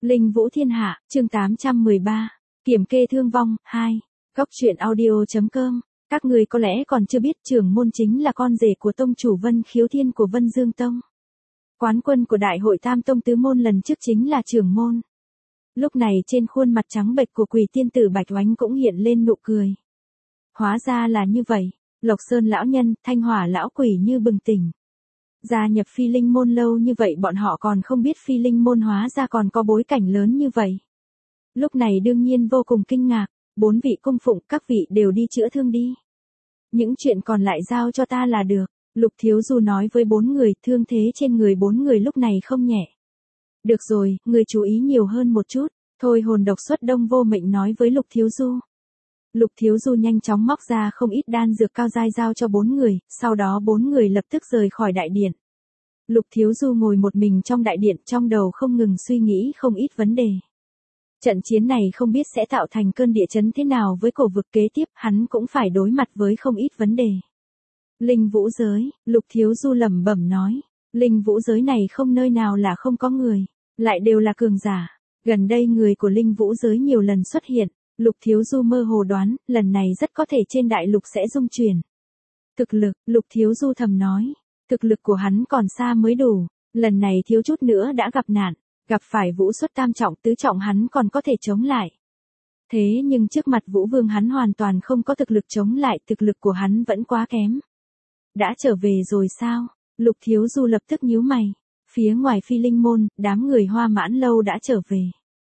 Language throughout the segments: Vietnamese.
Linh Vũ Thiên Hạ, chương 813. Kiểm kê thương vong, 2. Góc truyện audio.com. Các người có lẽ còn chưa biết trưởng môn chính là con rể của tông chủ Vân Khiếu Thiên của Vân Dương Tông. Quán quân của đại hội Tam Tông Tứ Môn lần trước chính là trưởng môn. Lúc này trên khuôn mặt trắng bệch của Quỷ tiên tử Bạch Oánh cũng hiện lên nụ cười. Hóa ra là như vậy, Lộc Sơn lão nhân, Thanh Hỏa lão quỷ như bừng tỉnh. Gia nhập Phi Linh môn lâu như vậy bọn họ còn không biết Phi Linh môn hóa ra còn có bối cảnh lớn như vậy. Lúc này đương nhiên vô cùng kinh ngạc, 4 vị cung phụng các vị đều đi chữa thương đi. Những chuyện còn lại giao cho ta là được, Lục Thiếu Du nói với 4 người, thương thế trên người 4 người lúc này không nhẹ. Được rồi, người chú ý nhiều hơn một chút, thôi hồn độc xuất Đông Vô Mệnh nói với Lục Thiếu Du. Lục Thiếu Du nhanh chóng móc ra không ít đan dược cao giai giao cho 4 người, sau đó 4 người lập tức rời khỏi đại điện. Lục Thiếu Du ngồi một mình trong đại điện, trong đầu không ngừng suy nghĩ không ít vấn đề. Trận chiến này không biết sẽ tạo thành cơn địa chấn thế nào với cổ vực kế tiếp, hắn cũng phải đối mặt với không ít vấn đề. Linh vũ giới, Lục Thiếu Du lẩm bẩm nói, linh vũ giới này không nơi nào là không có người, lại đều là cường giả. Gần đây người của linh vũ giới nhiều lần xuất hiện, Lục Thiếu Du mơ hồ đoán, lần này rất có thể trên đại lục sẽ rung chuyển. Thực lực, Lục Thiếu Du thầm nói, thực lực của hắn còn xa mới đủ, lần này thiếu chút nữa đã gặp nạn, gặp phải vũ xuất tam trọng tứ trọng hắn còn có thể chống lại. Thế nhưng trước mặt Vũ Vương hắn hoàn toàn không có thực lực chống lại, thực lực của hắn vẫn quá kém. Đã trở về rồi sao? Lục Thiếu Du lập tức nhíu mày. Phía ngoài Phi Linh môn, đám người Hoa Mãn lâu đã trở về.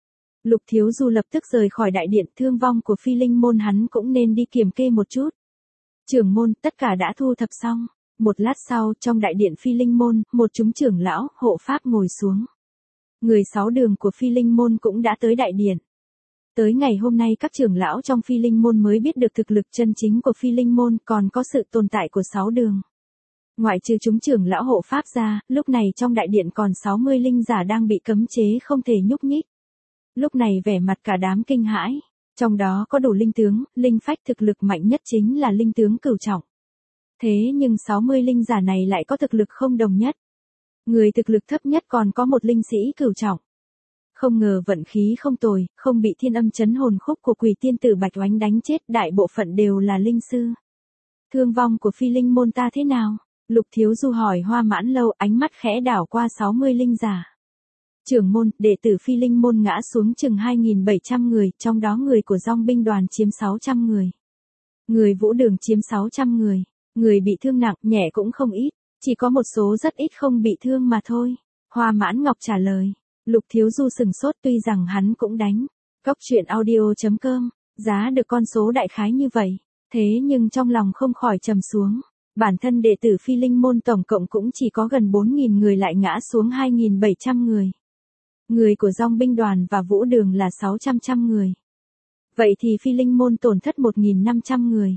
Lục Thiếu Du lập tức rời khỏi đại điện, thương vong của Phi Linh môn hắn cũng nên đi kiểm kê một chút. Trưởng môn, tất cả đã thu thập xong. Một lát sau, trong đại điện Phi Linh môn, một chúng trưởng lão, hộ pháp ngồi xuống. Người 6 đường của Phi Linh môn cũng đã tới đại điện. Tới ngày hôm nay các trưởng lão trong Phi Linh môn mới biết được thực lực chân chính của Phi Linh môn, còn có sự tồn tại của 6 đường. Ngoại trừ chúng trưởng lão hộ pháp ra, lúc này trong đại điện còn 60 linh giả đang bị cấm chế không thể nhúc nhích. Lúc này vẻ mặt cả đám kinh hãi, trong đó có đủ linh tướng, linh phách, thực lực mạnh nhất chính là linh tướng cửu trọng. Thế nhưng 60 linh giả này lại có thực lực không đồng nhất. Người thực lực thấp nhất còn có một linh sĩ cửu trọng. Không ngờ vận khí không tồi, không bị thiên âm chấn hồn khúc của Quỷ tiên tử Bạch Oánh đánh chết, đại bộ phận đều là linh sư. Thương vong của Phi Linh môn ta thế nào? Lục Thiếu Du hỏi Hoa Mãn lâu, ánh mắt khẽ đảo qua 60 linh giả. Trưởng môn, đệ tử Phi Linh môn ngã xuống chừng 2.700 người, trong đó người của Dòng binh đoàn chiếm 600 người. Người Vũ Đường chiếm 600 người. Người bị thương nặng, nhẹ cũng không ít, chỉ có một số rất ít không bị thương mà thôi. Hoa Mãn Ngọc trả lời. Lục Thiếu Du sừng sốt, tuy rằng hắn cũng đánh. Góc truyện audio.com, giá được con số đại khái như vậy. Thế nhưng trong lòng không khỏi trầm xuống. Bản thân đệ tử Phi Linh môn tổng cộng cũng chỉ có gần 4.000 người lại ngã xuống 2.700 người. Người của Dòng binh đoàn và Vũ Đường là 600 người. Vậy thì Phi Linh môn tổn thất 1.500 người.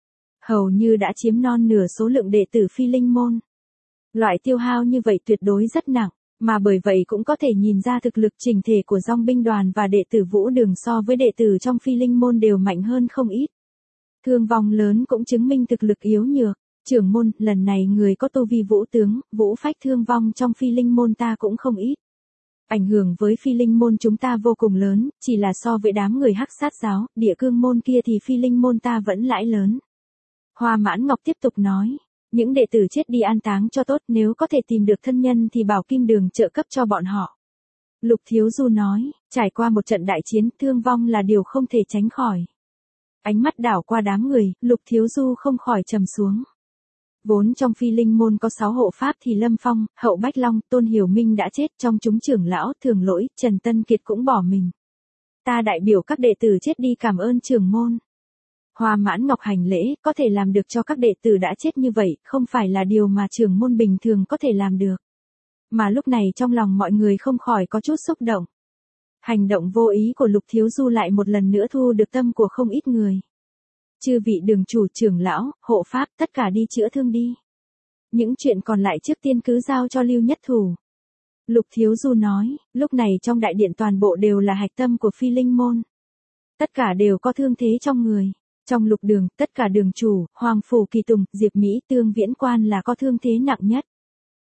Hầu như đã chiếm non nửa số lượng đệ tử Phi Linh môn. Loại tiêu hao như vậy tuyệt đối rất nặng, mà bởi vậy cũng có thể nhìn ra thực lực chỉnh thể của Dòng binh đoàn và đệ tử Vũ Đường so với đệ tử trong Phi Linh môn đều mạnh hơn không ít. Thương vong lớn cũng chứng minh thực lực yếu nhược. Trưởng môn, lần này người có tu vi vũ tướng, vũ phách thương vong trong Phi Linh môn ta cũng không ít. Ảnh hưởng với Phi Linh môn chúng ta vô cùng lớn, chỉ là so với đám người Hắc Sát giáo, Địa Cương môn kia thì Phi Linh môn ta vẫn lãi lớn. Hoa Mãn Ngọc tiếp tục nói, những đệ tử chết đi an táng cho tốt, nếu có thể tìm được thân nhân thì bảo Kim Đường trợ cấp cho bọn họ. Lục Thiếu Du nói, trải qua một trận đại chiến, thương vong là điều không thể tránh khỏi. Ánh mắt đảo qua đám người, Lục Thiếu Du không khỏi trầm xuống. Vốn trong Phi Linh môn có 6 hộ pháp thì Lâm Phong, Hậu Bách Long, Tôn Hiểu Minh đã chết, trong chúng trưởng lão, Thường Lỗi, Trần Tân Kiệt cũng bỏ mình. Ta đại biểu các đệ tử chết đi cảm ơn trưởng môn. Hoa Mãn Ngọc hành lễ, có thể làm được cho các đệ tử đã chết như vậy, không phải là điều mà trưởng môn bình thường có thể làm được. Mà lúc này trong lòng mọi người không khỏi có chút xúc động. Hành động vô ý của Lục Thiếu Du lại một lần nữa thu được tâm của không ít người. Chư vị đường chủ, trưởng lão, hộ pháp, tất cả đi chữa thương đi. Những chuyện còn lại trước tiên cứ giao cho Lưu Nhất Thủ. Lục Thiếu Du nói, lúc này trong đại điện toàn bộ đều là hạch tâm của Phi Linh môn. Tất cả đều có thương thế trong người. Trong Lục Đường, tất cả đường chủ, Hoàng Phủ Kỳ Tùng, Diệp Mỹ, Tương Viễn Quan là có thương thế nặng nhất.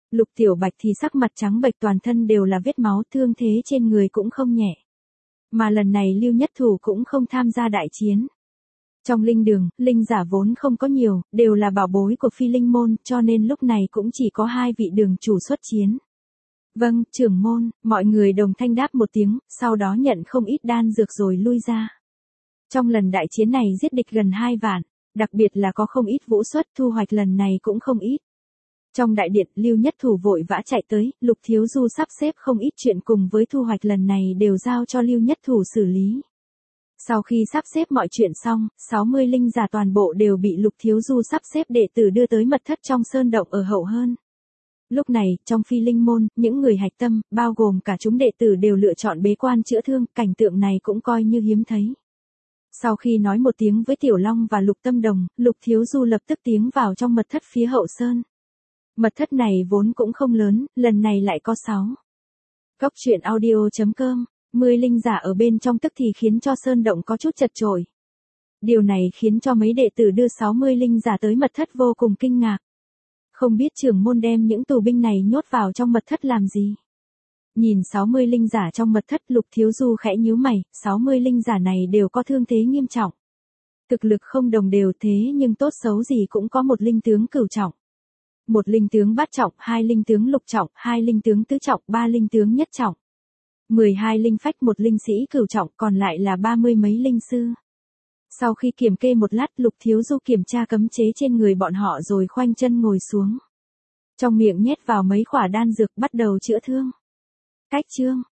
Lục Tiểu Bạch thì sắc mặt trắng bệch, toàn thân đều là vết máu, thương thế trên người cũng không nhẹ. Mà lần này Lưu Nhất Thủ cũng không tham gia đại chiến. Trong linh đường, linh giả vốn không có nhiều, đều là bảo bối của phi linh môn, cho nên lúc này cũng chỉ có 2 vị đường chủ xuất chiến. Vâng, trưởng môn, mọi người đồng thanh đáp một tiếng, sau đó nhận không ít đan dược rồi lui ra. Trong lần đại chiến này giết địch gần 2 vạn, đặc biệt là có không ít vũ xuất, thu hoạch lần này cũng không ít. Trong đại điện, Lưu Nhất Thủ vội vã chạy tới, Lục Thiếu Du sắp xếp không ít chuyện cùng với thu hoạch lần này đều giao cho Lưu Nhất Thủ xử lý. Sau khi sắp xếp mọi chuyện xong, 60 linh giả toàn bộ đều bị Lục Thiếu Du sắp xếp đệ tử đưa tới mật thất trong sơn động ở hậu hơn. Lúc này, trong phi linh môn, những người hạch tâm, bao gồm cả chúng đệ tử đều lựa chọn bế quan chữa thương, cảnh tượng này cũng coi như hiếm thấy. Sau khi nói một tiếng với Tiểu Long và Lục Tâm Đồng, Lục Thiếu Du lập tức tiến vào trong mật thất phía hậu sơn. Mật thất này vốn cũng không lớn, lần này lại có 6. Góc truyện audio.com, 10 linh giả ở bên trong tức thì khiến cho sơn động có chút chật chội. Điều này khiến cho mấy đệ tử đưa 60 linh giả tới mật thất vô cùng kinh ngạc. Không biết trưởng môn đem những tù binh này nhốt vào trong mật thất làm gì? Nhìn 60 linh giả trong mật thất, Lục Thiếu Du khẽ nhíu mày, 60 linh giả này đều có thương thế nghiêm trọng. Thực lực không đồng đều thế nhưng tốt xấu gì cũng có một linh tướng cửu trọng. Một linh tướng bát trọng, 2 linh tướng lục trọng, 2 linh tướng tứ trọng, 3 linh tướng nhất trọng. 12 linh phách, một linh sĩ cửu trọng, còn lại là 30 mấy linh sư. Sau khi kiểm kê một lát, Lục Thiếu Du kiểm tra cấm chế trên người bọn họ rồi khoanh chân ngồi xuống. Trong miệng nhét vào mấy quả đan dược, bắt đầu chữa thương. Cách chương